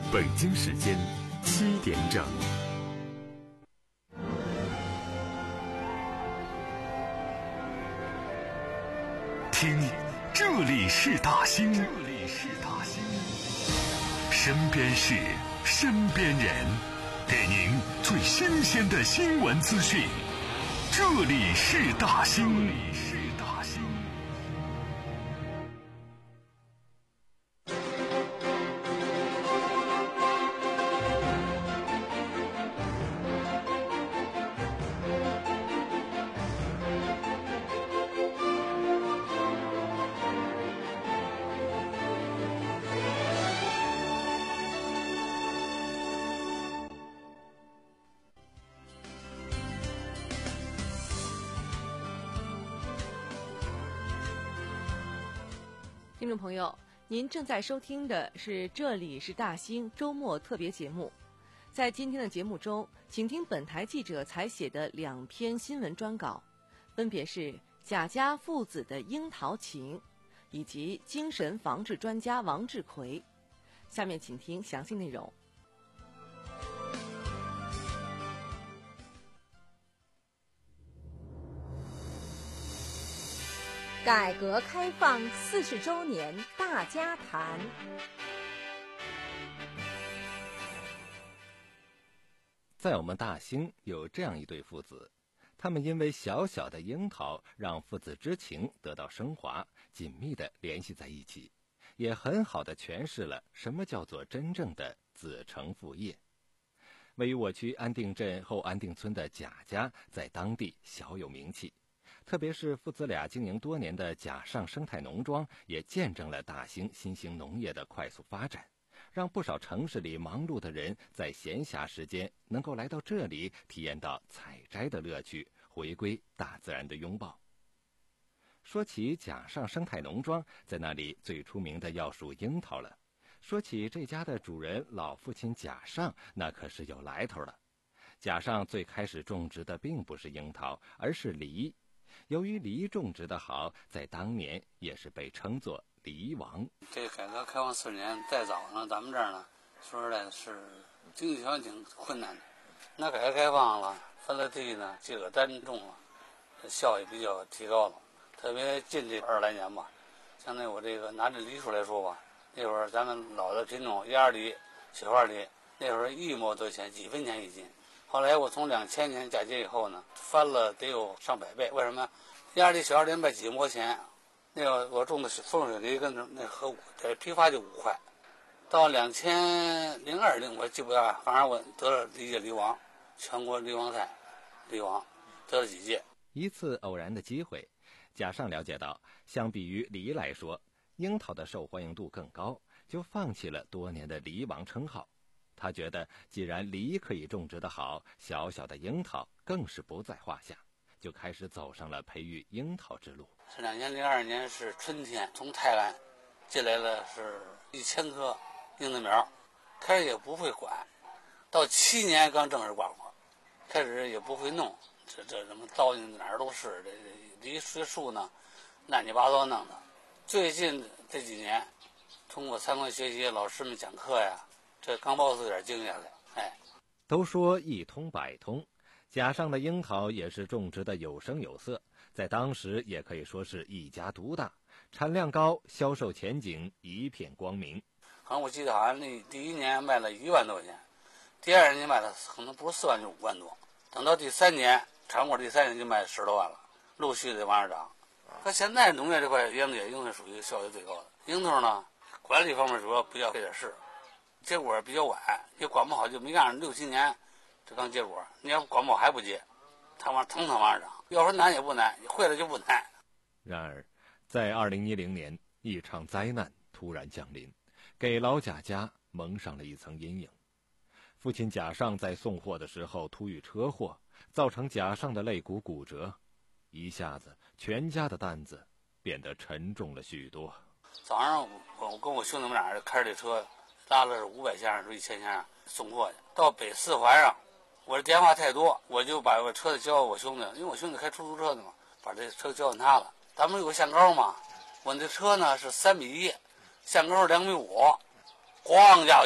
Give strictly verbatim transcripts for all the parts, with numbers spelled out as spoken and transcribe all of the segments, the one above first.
北京时间七点整。听，这里是大兴，这里是大兴，身边事，身边人，给您最新鲜的新闻资讯。这里是大兴，这里是大兴。 听众朋友，您正在收听的是这里是大兴周末特别节目。在今天的节目中，请听本台记者采写的两篇新闻专稿，分别是贾家父子的樱桃情，以及精神防治专家王志奎。下面请听详细内容。 改革开放四十周年大家谈。 在我们大兴有这样一对父子，他们因为小小的樱桃让父子之情得到升华，紧密地联系在一起，也很好地诠释了什么叫做真正的子承父业。位于我区安定镇后安定村的贾家在当地小有名气，特别是父子俩经营多年的贾上生态农庄，也见证了大兴新兴农业的快速发展，让不少城市里忙碌的人在闲暇时间能够来到这里，体验到采摘的乐趣，回归大自然的拥抱。说起贾上生态农庄，在那里最出名的要数樱桃了。说起这家的主人老父亲贾上，那可是有来头了。贾上最开始种植的并不是樱桃，而是梨。由于梨种植的好，在当年也是被称作梨王。 这个改革开放四十年，再早呢，咱们这儿呢，说实在是经济条件挺困难的。那改革开放了，分了地呢，这个单种了，效益比较提高了。特别近这二十来年吧，相当于我这个拿这梨树来说吧，那会儿咱们老的品种鸭梨、雪花梨，那会儿一毛多钱，几分钱一斤。后来我从两千年嫁接以后呢，翻了得有上百倍。为什么？鸭梨、雪花梨卖几毛钱，那个我种的松水梨跟那和这批发就五块。到两千零二零，我记不得，反正我得了梨界梨王，全国梨王赛梨王，得了几届。 一次偶然的机会，贾上了解到，相比于梨来说，樱桃的受欢迎度更高，就放弃了多年的梨王称号。他觉得既然梨可以种植得好，小小的樱桃更是不在话下，就开始走上了培育樱桃之路。 是两千零二年是春天，从泰安进来了是一千棵樱桃苗，开始也不会管，到七年刚正式挂果，开始也不会弄，这这什么糟践哪儿都是，这梨树树呢乱七八糟弄的。最近这几年，通过参观学习，老师们讲课呀，这刚爆出点经验来。哎， 都说一通百通，贾上的樱桃也是种植的有声有色，在当时也可以说是一家独大，产量高，销售前景一片光明。 好像我记得好像那第一年卖了一万多块钱，第二年卖了可能不是四万就五万多，等到第三年产果第三年就卖十多万了，陆续的往上涨。可现在农业这块樱桃也应该属于效益最高的。樱桃呢，管理方面主要不要费点事，结果比较晚，也管不好就没干六七年，这刚结果，你要管不好还不结，它往腾腾往上涨。要说难也不难，会了就不难。 然而，在二零一零年，一场灾难突然降临，给老贾家蒙上了一层阴影。父亲贾上在送货的时候突遇车祸，造成贾上的肋骨骨折，一下子全家的担子变得沉重了许多。 早上我我跟我兄弟们俩人开着这车，拉了五百箱是一千箱送货去，到北四环上，我这电话太多，我就把我车子交给我兄弟，因为我兄弟开出租车的嘛，把这车交给他了。咱们有个限高嘛，我那车呢是三米一，限高两米五，咣家伙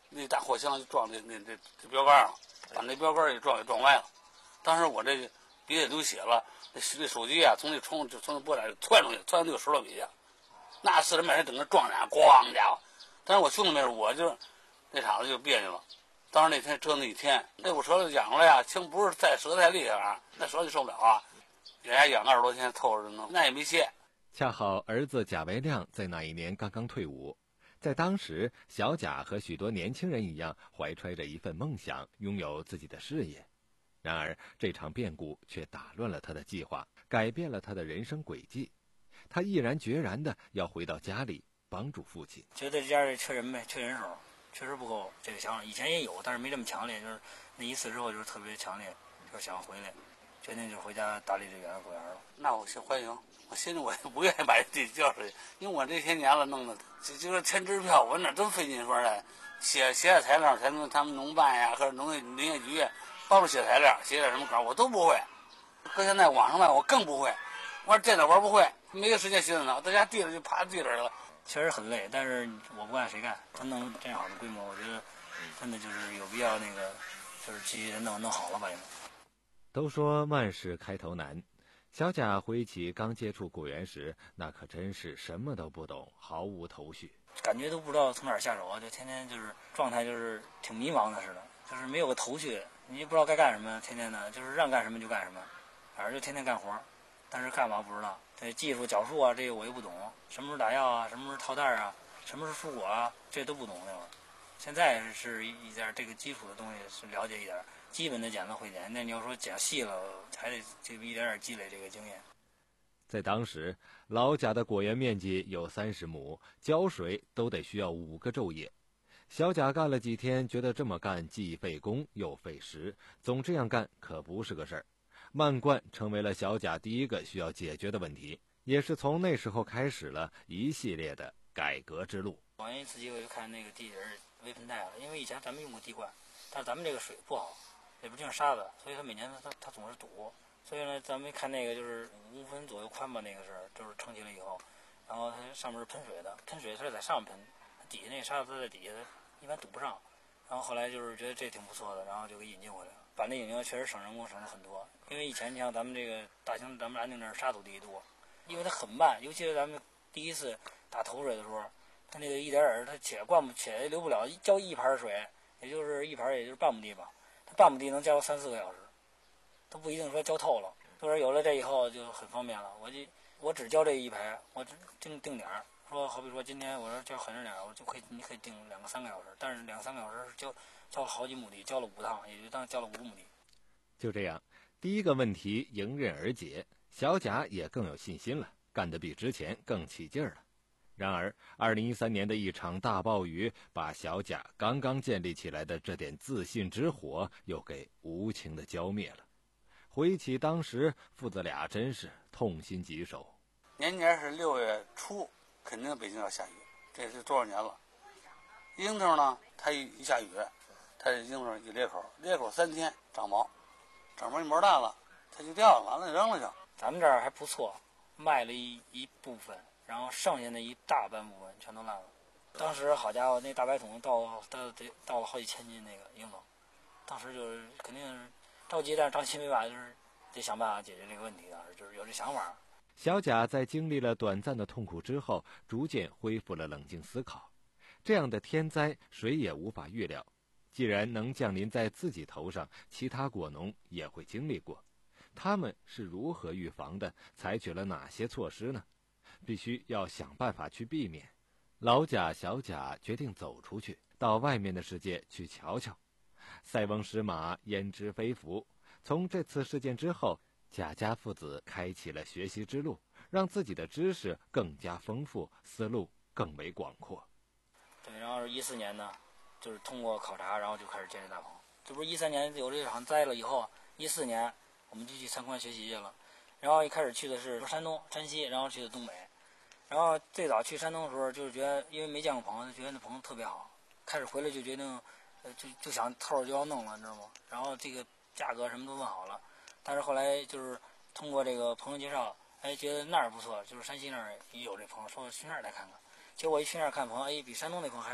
那大货箱就撞那那这这标杆了，把那标杆也撞给撞歪了。当时我这鼻子流血了，那那手机啊从那冲就从那玻璃上窜出去，窜到那个石头底下，那四十迈才整个撞俩，咣家伙！但是我兄弟没事，我就那场子就别扭了。当时那天折腾一天，那股舌头痒了呀，轻不是再折太厉害啊，那舌头就受不了啊，给人家养二十多天，凑合着弄，那也没歇。 恰好儿子贾维亮在那一年刚刚退伍，在当时，小贾和许多年轻人一样，怀揣着一份梦想，拥有自己的事业。然而，这场变故却打乱了他的计划，改变了他的人生轨迹。他毅然决然地要回到家里帮助父亲。 觉得这家里缺人呗，缺人手，确实不够这个想法。以前也有，但是没这么强烈。就是那一次之后，就是特别强烈，就想回来，决定就回家打理这园果园了。 那我先欢迎。我心里我也不愿意把这地交出去，因为我这些年了弄的，就就是签支票，我哪真费劲说的，写写点材料才能他们农办呀或者农业林业局帮助写材料，写点什么稿我都不会。搁现在网上卖我更不会，玩电脑玩不会，没个时间写电脑，在家地里就趴地里了。 确实很累，但是我不干谁干？真能这样好的规模，我觉得真的就是有必要那个，就是继续弄弄好了吧。 都说万事开头难。小贾回忆起刚接触果园时，那可真是什么都不懂，毫无头绪， 感觉都不知道从哪儿下手啊！就天天就是状态就是挺迷茫的似的，就是没有个头绪，你也不知道该干什么，天天的就是让干什么就干什么，反正就天天干活，但是干嘛不知道。这技术脚术啊，这个我又不懂，什么时候打药啊，什么时候套袋啊，什么时候出果啊，这都不懂那会儿。现在是一点这个基础的东西是了解一点。基本的剪子会剪，那你要说剪细了，还得这一点点积累这个经验。 在当时，老贾的果园面积有三十亩，浇水都得需要五个昼夜。小贾干了几天，觉得这么干既费工又费时，总这样干可不是个事儿。漫灌成为了小贾第一个需要解决的问题，也是从那时候开始了一系列的改革之路。 我一次机会就看那个地人微盆带了，因为以前咱们用过地灌，但是咱们这个水不好。也不净沙子，所以它每年它它总是堵，所以呢，咱们看那个就是五分左右宽吧，那个是就是撑起来以后，然后它上面是喷水的，喷水它是在上面喷，底下那个沙子在底下，一般堵不上。然后后来就是觉得这挺不错的，然后就给引进回来了。把那引进确实省人工省了很多，因为以前你像咱们这个大兴咱们安定这儿沙土地多，因为它很慢，尤其是咱们第一次打头水的时候，它那个一点点它且灌不且流不了，浇一盘水，也就是一盘也就是半亩地吧。半亩地能浇三四个小时，都不一定说浇透了。就是有了这以后就很方便了。我就我只浇这一排，我只定定点儿。说好比说今天我说浇狠着点儿，我就可以你可以定两个三个小时，但是两三个小时浇浇了好几亩地，浇了五趟，也就当浇了五亩地。 就这样，第一个问题迎刃而解，小贾也更有信心了，干得比之前更起劲儿了。然而二零一三年的一场大暴雨把小贾刚刚建立起来的这点自信之火又给无情地浇灭了。回忆起当时，父子俩真是痛心疾首。 年年是六月初，肯定北京要下雨，这是多少年了。樱桃呢，它一一下雨，它这樱桃一裂口，裂口三天长毛，长毛一毛大了，它就掉了，完了扔了就。 咱们这儿还不错，卖了一一部分。然后剩下的一大半部分全都烂了。当时好家伙，那大白桶到到得到了好几千斤那个樱桃，当时就是肯定是着急，但是着急没办法，就是得想办法解决这个问题。当时就是有这想法。 小贾在经历了短暂的痛苦之后，逐渐恢复了冷静思考。这样的天灾谁也无法预料，既然能降临在自己头上，其他果农也会经历过。他们是如何预防的？采取了哪些措施呢？必须要想办法去避免。老贾、小贾决定走出去，到外面的世界去瞧瞧。塞翁失马，焉知非福。从这次事件之后，贾家父子开启了学习之路，让自己的知识更加丰富，思路更为广阔。 对，然后一四年呢，就是通过考察，然后就开始建这大棚。这不是一三年有这场灾了以后，一四年我们就去参观学习去了。然后一开始去的是山东、山西，然后去的东北。然后最早去山东的时候，就是觉得因为没见过棚，就觉得那棚特别好。开始回来就决定，呃，就就想透就要弄了，你知道吗？然后这个价格什么都问好了，但是后来就是通过这个朋友介绍，哎，觉得那儿不错，就是山西那儿也有这棚，说去那儿来看看。结果一去那儿看棚，哎，比山东那棚还好，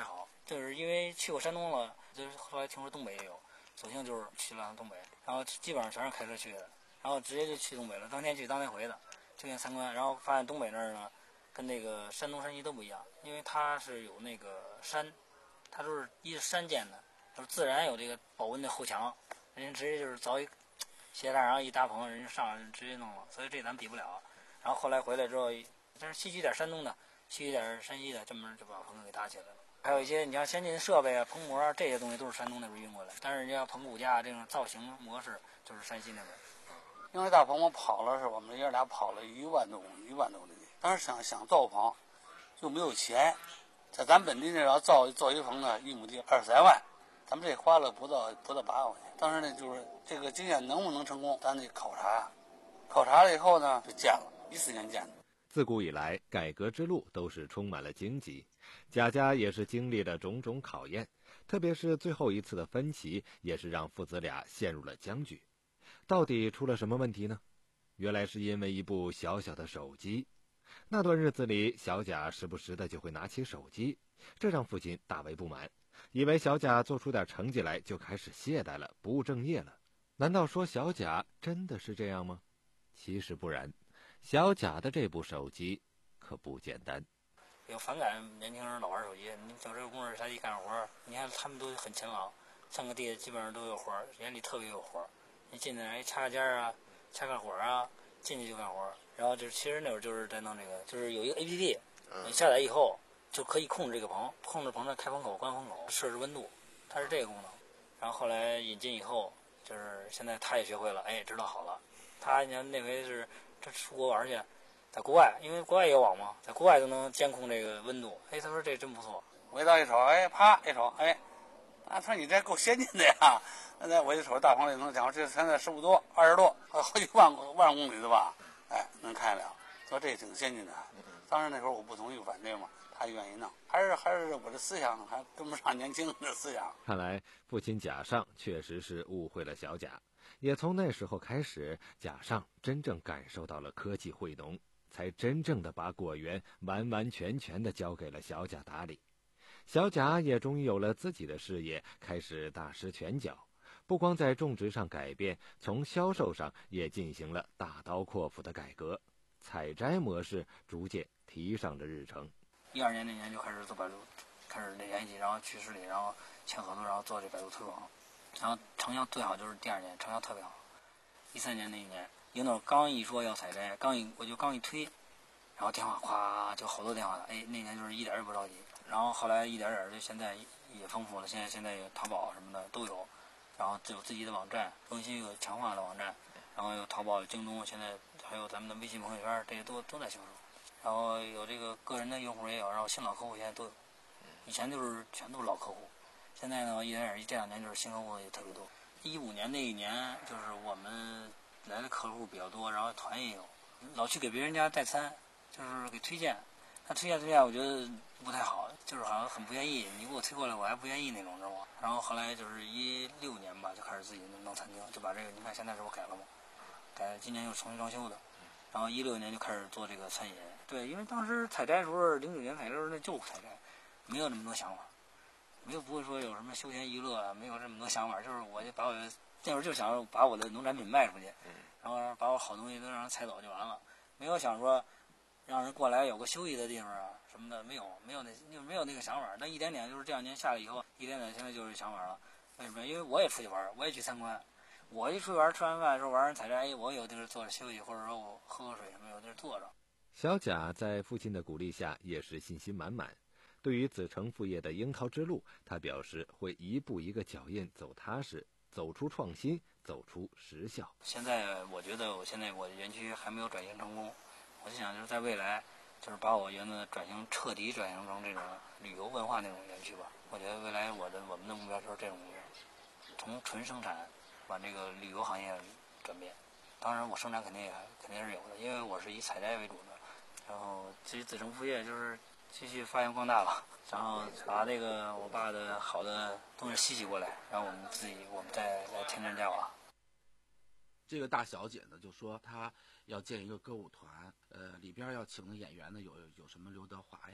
就是因为去过山东了，就是后来听说东北也有，索性就是去了趟东北，然后基本上全是开车去的，然后直接就去东北了，当天去当天回的，就先参观，然后发现东北那儿呢，跟那个山东山西都不一样，因为它是有那个山，它都是依着山建的，就是自然有这个保温的后墙，人家直接就是凿一鞋带，然后一搭棚，人家上来直接弄了，所以这咱比不了。然后后来回来之后，但是吸取点山东的，吸取点山西的，这么就把棚给搭起来了。还有一些你像先进设备啊、棚模啊这些东西都是山东那边运过来，但是人家棚骨架这种造型模式就是山西那边。 因为大棚我跑了是我们爷俩跑了一万多公里，一万多公里。当时想想造棚，就没有钱，在咱本地那要造造一棚呢，一亩地二三万，咱们这花了不到不到八万块钱。当时呢，就是这个经验能不能成功，咱得考察，考察了以后呢，就建了，一四年建的。 自古以来，改革之路都是充满了荆棘，贾家也是经历了种种考验，特别是最后一次的分歧，也是让父子俩陷入了僵局。到底出了什么问题呢？原来是因为一部小小的手机。那段日子里，小贾时不时的就会拿起手机，这让父亲大为不满，以为小贾做出点成绩来就开始懈怠了，不务正业了。难道说小贾真的是这样吗？其实不然，小贾的这部手机可不简单。 有反感年轻人老玩手机，你找这个工人下地干活，你看他们都很勤劳，上个地基本上都有活，眼里特别有活。你进来插个尖啊，掐个火啊，进去就干活。然后就是其实那会儿就是在弄这个，就是有一个 A P P， 你下载以后就可以控制这个棚，控制棚的开风口、关风口，设置温度，它是这个功能。然后后来引进以后，就是现在他也学会了，哎，知道好了。他你看那回是这出国玩去，在国外，因为国外也有网嘛，在国外都能监控这个温度。哎，他说这真不错。 我一到一瞅，哎，啪一瞅，哎，啊，他说你这够先进的呀。那我一瞅大棚里能讲，这现在十五度、二十度，好几万万公里的吧？哎，能看了，说这挺先进的。当时那时候我不同意反对嘛，他愿意弄，还是还是我的思想还跟不上年轻人的思想。 看来父亲贾尚确实是误会了小贾，也从那时候开始，贾尚真正感受到了科技惠农，才真正的把果园完完全全的交给了小贾打理。小贾也终于有了自己的事业，开始大施拳脚，不光在种植上改变，从销售上也进行了大刀阔斧的改革，采摘模式逐渐提上了日程。 一二年那年就开始做百度，开始联系，然后去市里，然后签合作，然后做这百度推广，然后成效最好就是第二年，成效特别好。一三年那一年，领导刚一说要采摘，刚一我就刚一推，然后电话咵就好多电话了，哎，那年就是一点也不着急。然后后来一点点就现在也丰富了，现在现在有淘宝什么的都有，然后有自己的网站，更新有强化的网站，然后有淘宝、有京东，现在还有咱们的微信朋友圈，这些都都在销售。然后有这个个人的用户也有，然后新老客户现在都有。以前就是全都是老客户，现在呢一点点这两年就是新客户也特别多。一五年那一年就是我们来的客户比较多，然后团也有，老去给别人家代餐，就是给推荐。他推荐推荐，我觉得不太好，就是好像很不愿意，你给我推过来，我还不愿意那种，知道吗？然后后来就是一六年吧，就开始自己弄餐厅，就把这个，你看现在这不改了吗？改，今年又重新装修的。然后一六年就开始做这个餐饮，对，因为当时采摘的时候，零九年采摘的时候那就是采摘，没有那么多想法，没有不会说有什么休闲娱乐啊，没有这么多想法，就是我就把我那会儿就想把我的农产品卖出去，然后把我好东西都让人采走就完了，没有想说让人过来有个休息的地方啊什么的，没有没有那就没有那个想法。但一点点就是这两年下来以后，一点点现在就是想法了。为什么？因为我也出去玩，我也去参观。我一出去玩，吃完饭的时候玩人采摘，哎，我有地儿坐着休息，或者说我喝喝水什么，有地儿坐着。 小贾在父亲的鼓励下，也是信心满满。对于子承父业的樱桃之路，他表示会一步一个脚印走踏实，走出创新，走出实效。 现在我觉得我现在我的园区还没有转型成功，我就想就是在未来，就是把我园子转型彻底转型成这种旅游文化那种园区吧。我觉得未来我的我们的目标就是这种目标，从纯生产把这个旅游行业转变。当然我生产肯定也肯定是有的，因为我是以采摘为主的。然后至于子承父业，就是继续发扬光大吧，然后把这个我爸的好的东西吸取过来，然后我们自己我们再来添砖加瓦。 这个大小姐呢就说她要建一个歌舞团，呃，里边要请的演员呢有有什么刘德华呀，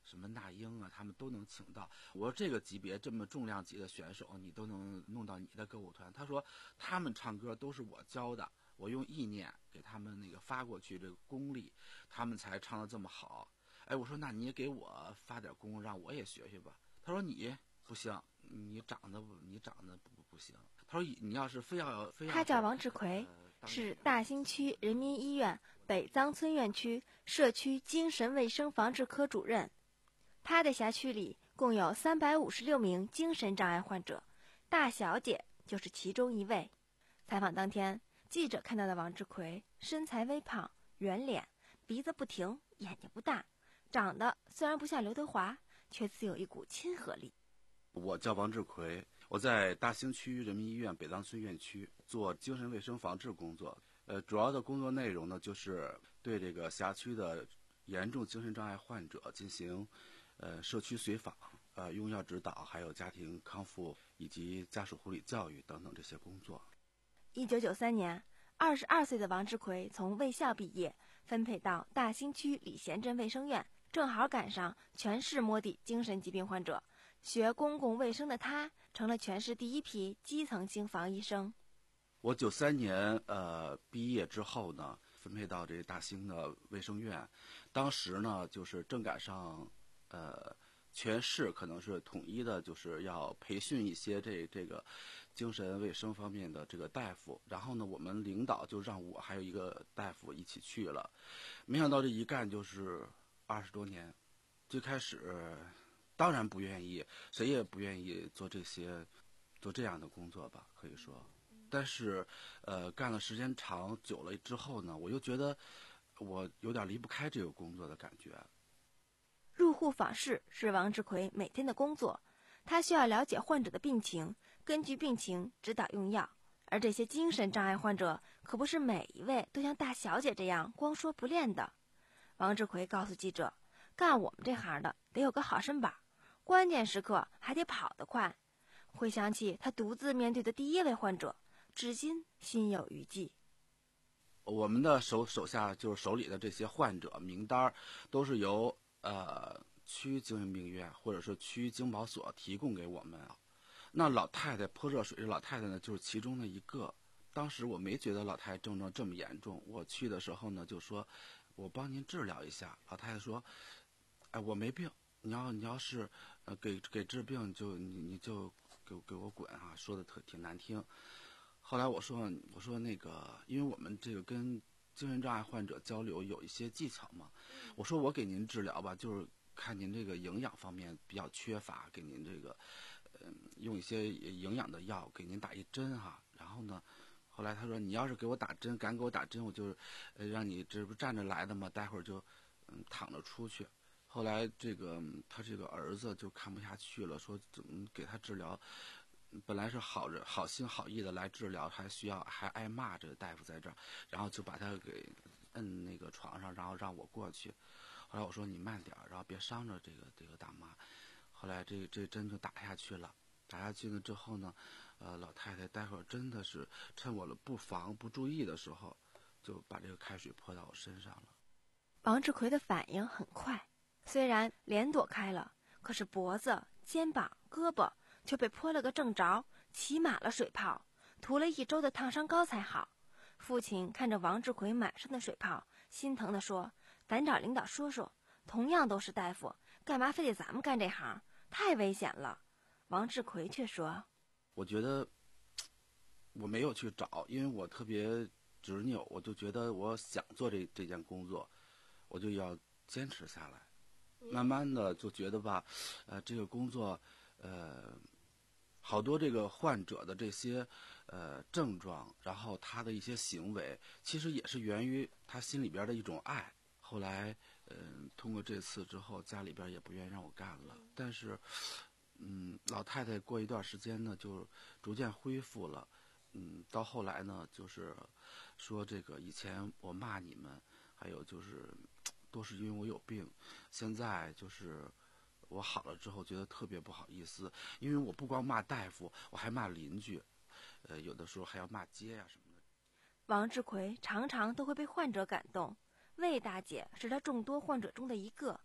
什么那英啊，他们都能请到。我说这个级别这么重量级的选手，你都能弄到你的歌舞团。他说他们唱歌都是我教的，我用意念给他们那个发过去这个功力，他们才唱得这么好。哎，我说那你也给我发点功，让我也学学吧。他说你不行，你长得你长得不不行。他说你要是非要非要， 他叫王志奎，呃、是大兴区人民医院北臧村院区社区精神卫生防治科主任。他的辖区里共有三百五十六名精神障碍患者，大小姐就是其中一位。采访当天，记者看到的王志奎身材微胖，圆脸，鼻子不挺，眼睛不大，长得虽然不像刘德华，却自有一股亲和力。 我叫王志奎，我在大兴区人民医院北臧村院区做精神卫生防治工作。呃，主要的工作内容呢，就是对这个辖区的严重精神障碍患者进行呃社区随访、呃用药指导，还有家庭康复以及家属护理教育等等这些工作。 一九九三年，二十二岁的王志奎从卫校毕业，分配到大兴区礼贤镇卫生院，正好赶上全市摸底精神疾病患者。学公共卫生的他，成了全市第一批基层性防医生。 我九三年呃毕业之后呢，分配到这大兴的卫生院，当时呢就是正赶上呃全市可能是统一的，就是要培训一些这这个精神卫生方面的这个大夫。然后呢，我们领导就让我还有一个大夫一起去了，没想到这一干就是二十多年。最开始当然不愿意，谁也不愿意做这些做这样的工作吧，可以说。但是呃干了时间长久了之后呢，我又觉得我有点离不开这个工作的感觉。 入户访视是王志奎每天的工作，他需要了解患者的病情，根据病情指导用药。而这些精神障碍患者可不是每一位都像大小姐这样光说不练的。王志奎告诉记者，干我们这行的得有个好身板，关键时刻还得跑得快。回想起他独自面对的第一位患者，至今心有余悸。 我们的手手下就是手里的这些患者名单，都是由呃区精神病院或者是区经保所提供给我们。那老太太泼热水，这老太太呢就是其中的一个。当时我没觉得老太太症状这么严重，我去的时候呢就说，我帮您治疗一下。老太太说，哎，我没病，你要你要是呃给给治病就你你就给给我滚啊，说的特挺难听。后来我说我说那个，因为我们这个跟精神障碍患者交流有一些技巧嘛，我说我给您治疗吧，就是看您这个营养方面比较缺乏，给您这个嗯、呃、用一些营养的药给您打一针哈。然后呢，后来他说你要是给我打针，敢给我打针，我就呃让你这不站着来的嘛，待会儿就嗯躺着出去。后来这个他这个儿子就看不下去了，说怎么给他治疗。本来是好人好心好意的来治疗，还需要还挨骂，这个大夫在这儿，然后就把他给摁那个床上，然后让我过去。后来我说你慢点，然后别伤着这个这个大妈。后来这这针就打下去了，打下去了之后呢，呃，老太太待会儿真的是趁我了不防不注意的时候，就把这个开水泼到我身上了。 王志奎的反应很快，虽然脸躲开了，可是脖子、肩膀、胳膊却被泼了个正着，起满了水泡，涂了一周的烫伤膏才好。父亲看着王志奎满身的水泡，心疼地说，咱找领导说说，同样都是大夫，干嘛非得咱们干这行，太危险了。王志奎却说， 我觉得我没有去找，因为我特别执拗，我就觉得我想做这这件工作，我就要坚持下来。慢慢的就觉得吧，呃，这个工作呃好多这个患者的这些呃症状，然后他的一些行为，其实也是源于他心里边的一种爱。后来嗯、呃，通过这次之后，家里边也不愿意让我干了。但是嗯，老太太过一段时间呢，就逐渐恢复了。嗯，到后来呢，就是说这个以前我骂你们，还有就是都是因为我有病，现在就是我好了之后觉得特别不好意思，因为我不光骂大夫，我还骂邻居，呃，有的时候还要骂街呀、啊、什么的。 王志奎常常都会被患者感动，魏大姐是他众多患者中的一个。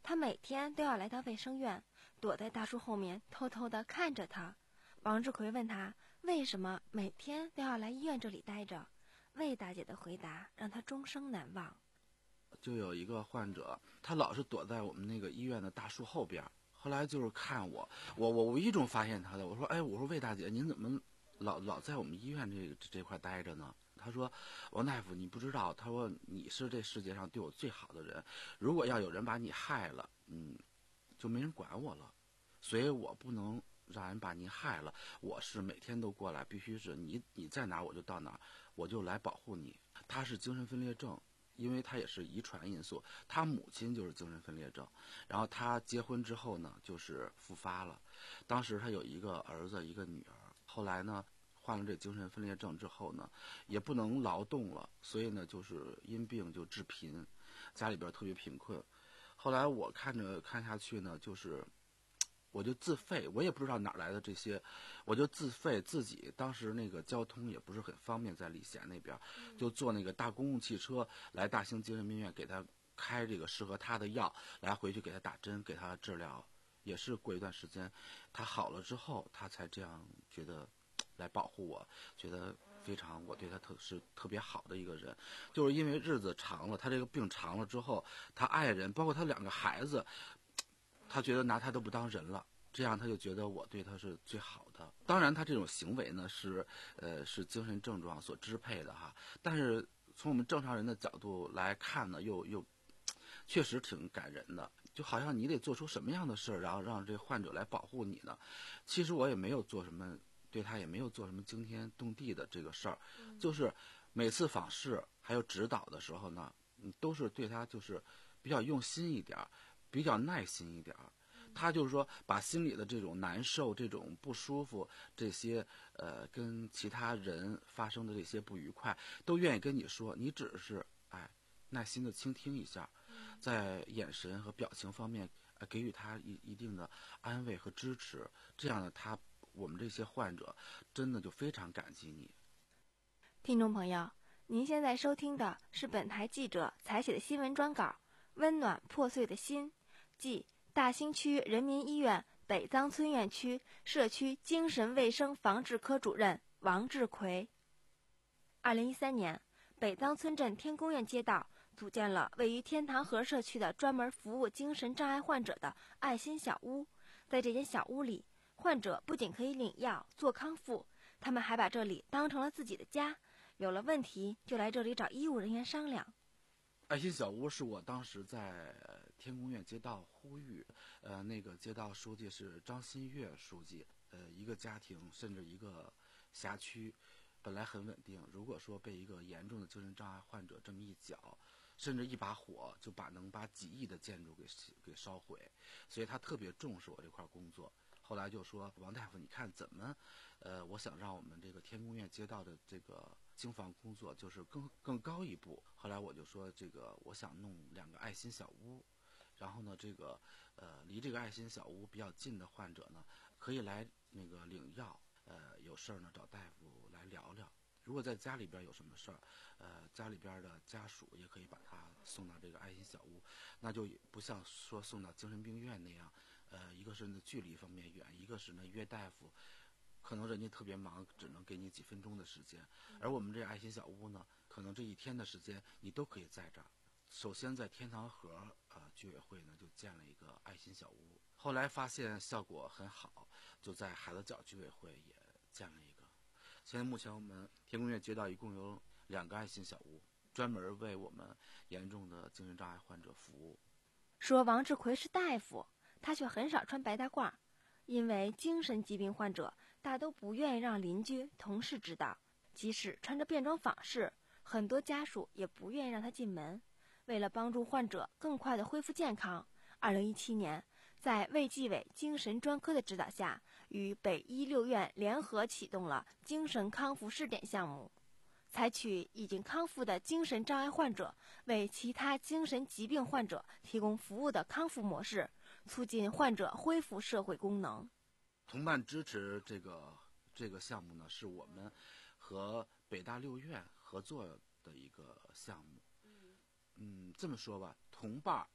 他每天都要来到卫生院，躲在大树后面偷偷地看着他。王志奎问他为什么每天都要来医院这里待着，魏大姐的回答让他终生难忘。 就有一个患者，他老是躲在我们那个医院的大树后边，后来就是看我，我我无意中发现他的，我说，哎，我说魏大姐，您怎么老老在我们医院这这块待着呢？他说，王大夫，你不知道，他说你是这世界上对我最好的人，如果要有人把你害了，嗯，就没人管我了，所以我不能让人把您害了，我是每天都过来，必须是你你在哪儿我就到哪儿，我就来保护你。他是精神分裂症，因为他也是遗传因素，他母亲就是精神分裂症，然后他结婚之后呢，就是复发了。当时他有一个儿子一个女儿，后来呢患了这精神分裂症之后呢，也不能劳动了，所以呢就是因病就致贫，家里边特别贫困。后来我看着看下去呢，就是我就自费，我也不知道哪来的这些，我就自费自己。当时那个交通也不是很方便，在礼贤那边，就坐那个大公共汽车来大兴精神病院，给他开这个适合他的药，来回去给他打针，给他治疗。也是过一段时间，他好了之后，他才这样觉得来保护我，觉得非常我对他特是特别好的一个人。就是因为日子长了，他这个病长了之后，他爱人包括他两个孩子，他觉得拿他都不当人了，这样他就觉得我对他是最好的。当然他这种行为呢是呃是精神症状所支配的哈，但是从我们正常人的角度来看呢，又又确实挺感人的，就好像你得做出什么样的事儿，然后让这患者来保护你呢？其实我也没有做什么，对他也没有做什么惊天动地的这个事儿，就是每次访视还有指导的时候呢，都是对他就是比较用心一点，比较耐心一点。他就是说把心里的这种难受、这种不舒服、这些呃跟其他人发生的这些不愉快，都愿意跟你说，你只是哎耐心的倾听一下，在眼神和表情方面呃给予他一一定的安慰和支持，这样的他我们这些患者真的就非常感激你。 听众朋友，您现在收听的是本台记者采写的新闻专稿《温暖破碎的心》，即大兴区人民医院北臧村院区社区精神卫生防治科主任王志奎。二零一三年，北臧村镇天宫院街道组建了位于天堂河社区的专门服务精神障碍患者的爱心小屋。在这间小屋里，患者不仅可以领药做康复，他们还把这里当成了自己的家，有了问题就来这里找医务人员商量。 爱心小屋是我当时在天宫院街道呼吁，呃，那个街道书记是张新月书记，呃，一个家庭甚至一个辖区本来很稳定，如果说被一个严重的精神障碍患者这么一搅，甚至一把火就把能把几亿的建筑给给烧毁，所以他特别重视我这块工作。后来就说，王大夫，你看怎么，呃，我想让我们这个天宫院街道的这个经防工作就是更更高一步。后来我就说，这个我想弄两个爱心小屋，然后呢，这个呃离这个爱心小屋比较近的患者呢，可以来那个领药，呃有事儿呢找大夫来聊聊。如果在家里边有什么事儿，呃家里边的家属也可以把他送到这个爱心小屋，那就不像说送到精神病院那样，呃一个是呢距离方面远，一个是呢约大夫。可能人家特别忙，只能给你几分钟的时间，而我们这爱心小屋呢，可能这一天的时间你都可以在这儿。首先在天堂河呃居委会呢就建了一个爱心小屋，后来发现效果很好，就在海子角居委会也建了一个。现在目前我们天宫院街道一共有两个爱心小屋，专门为我们严重的精神障碍患者服务。 说王志奎是大夫，他却很少穿白大褂，因为精神疾病患者大都不愿意让邻居、同事知道，即使穿着便装访视，很多家属也不愿意让他进门。为了帮助患者更快地恢复健康，二零一七年，在卫计委精神专科的指导下，与北医六院联合启动了精神康复试点项目，采取已经康复的精神障碍患者为其他精神疾病患者提供服务的康复模式，促进患者恢复社会功能。 同伴支持这个这个项目呢，是我们和北大六院合作的一个项目。嗯，这么说吧，同伴，呃，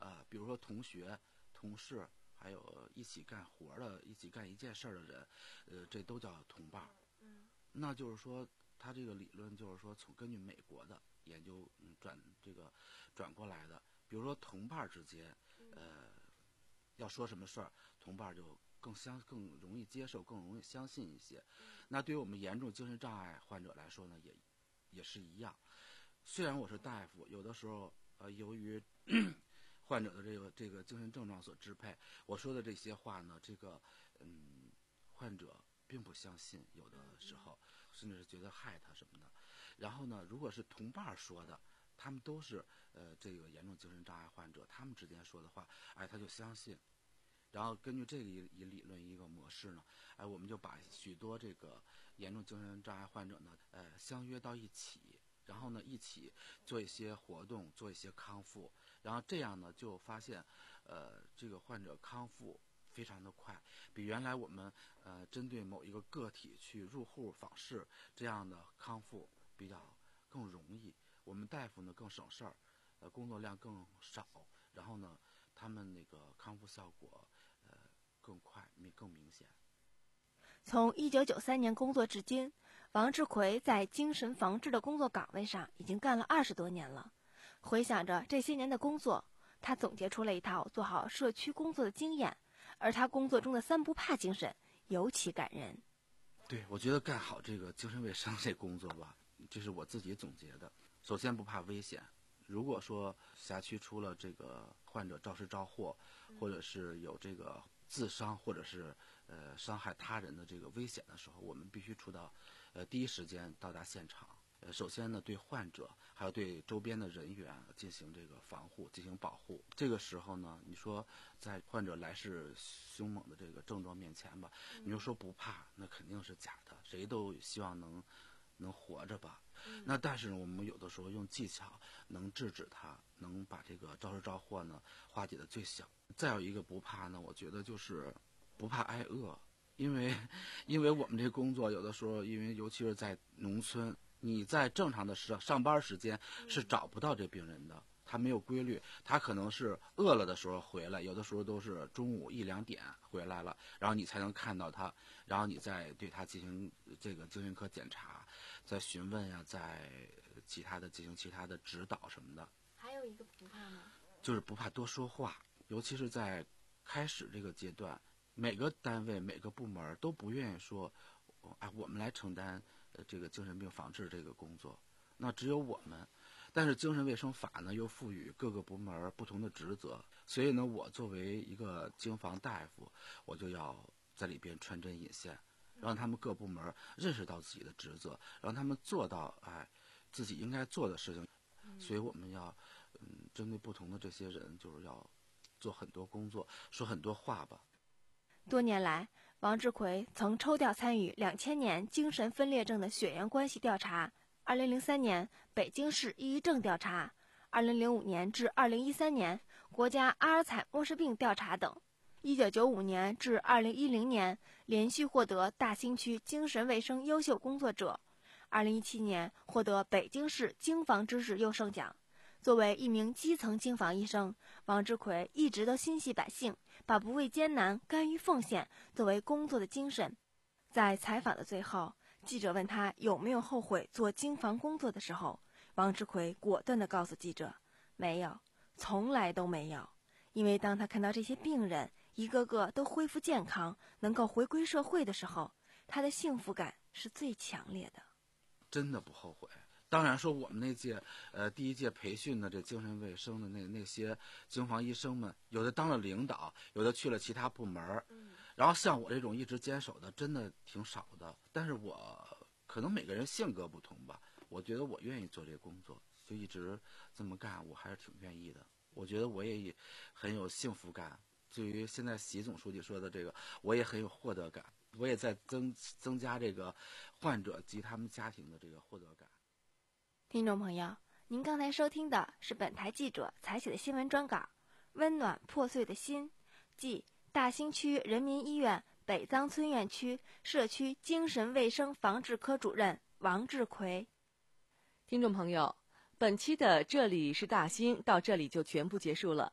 呃，比如说同学、同事，还有一起干活的、一起干一件事的人，呃，这都叫同伴。 嗯， 那就是说，他这个理论就是说，从根据美国的研究，嗯，转这个转过来的。比如说同伴之间，呃，要说什么事儿，同伴就更相更容易接受，更容易相信一些。那对于我们严重精神障碍患者来说呢，也也是一样。虽然我是大夫，有的时候呃，由于患者的这个这个精神症状所支配，我说的这些话呢，这个嗯，患者并不相信，有的时候甚至是觉得害他什么的。然后呢，如果是同伴说的，他们都是呃这个严重精神障碍患者，他们之间说的话，哎，他就相信。然后根据这个一一理论一个模式呢，哎，我们就把许多这个严重精神障碍患者呢，呃，相约到一起，然后呢一起做一些活动，做一些康复，然后这样呢就发现，呃，这个患者康复非常的快，比原来我们呃针对某一个个体去入户访视这样的康复比较更容易，我们大夫呢更省事儿，呃，工作量更少，然后呢他们那个康复效果呃更快、更明显。 从一九九三年工作至今，王志奎在精神防治的工作岗位上已经干了二十多年了。回想着这些年的工作，他总结出了一套做好社区工作的经验，而他工作中的三不怕精神尤其感人。 对，我觉得干好这个精神卫生这工作吧，这是我自己总结的。首先不怕危险，如果说辖区出了这个患者肇事肇祸，或者是有这个自伤或者是呃伤害他人的这个危险的时候，我们必须出到呃第一时间到达现场。呃，首先呢，对患者还有对周边的人员进行这个防护，进行保护。这个时候呢，你说在患者来势凶猛的这个症状面前吧，你就说不怕，那肯定是假的。谁都希望能能活着吧。那但是我们有的时候用技巧能制止他，能把这个肇事肇祸呢化解的最小。再有一个不怕呢，我觉得就是不怕挨饿，因为因为我们这工作有的时候，因为尤其是在农村，你在正常的上上班时间是找不到这病人的，他没有规律，他可能是饿了的时候回来，有的时候都是中午一两点回来了，然后你才能看到他，然后你再对他进行这个精神科检查，再询问呀、啊，再其他的进行其他的指导什么的。 还有一个不怕吗？ 就是不怕多说话，尤其是在开始这个阶段，每个单位每个部门都不愿意说，哎，我们来承担呃这个精神病防治这个工作，那只有我们。但是精神卫生法呢又赋予各个部门不同的职责，所以呢我作为一个经防大夫，我就要在里边穿针引线，让他们各部门认识到自己的职责，让他们做到哎自己应该做的事情。所以我们要嗯针对不同的这些人，就是要做很多工作，说很多话吧。 多年来，王志奎曾抽调参与两千年精神分裂症的血缘关系调查，二零零三年北京市抑郁症调查，二零零五年至二零一三年国家阿尔采默氏病调查等。一九九五年至二零一零年连续获得大兴区精神卫生优秀工作者，二零一七年获得北京市经防知识优胜奖。作为一名基层经防医生，王志奎一直都心系百姓，把不畏艰难、甘于奉献作为工作的精神。在采访的最后，记者问他有没有后悔做经防工作的时候，王志奎果断地告诉记者，没有，从来都没有。因为当他看到这些病人一个个都恢复健康，能够回归社会的时候，他的幸福感是最强烈的。 真的不后悔。当然说我们那届呃第一届培训的这精神卫生的那那些经防医生们，有的当了领导，有的去了其他部门，嗯，然后像我这种一直坚守的真的挺少的。但是我可能每个人性格不同吧，我觉得我愿意做这个工作，就一直这么干，我还是挺愿意的。我觉得我也很有幸福感。至于现在习总书记说的这个，我也很有获得感，我也在增增加这个患者及他们家庭的这个获得感。 听众朋友，您刚才收听的是本台记者采写的新闻专稿《温暖破碎的心》，即大兴区人民医院北臧村院区社区精神卫生防治科主任王志奎。 听众朋友，本期的这里是大兴到这里就全部结束了。欢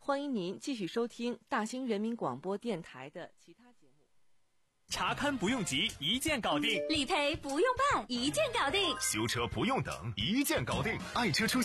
欢迎您继续收听大兴人民广播电台的其他节目。 查勘不用急，一键搞定； 理赔不用办，一键搞定； 修车不用等，一键搞定。爱车出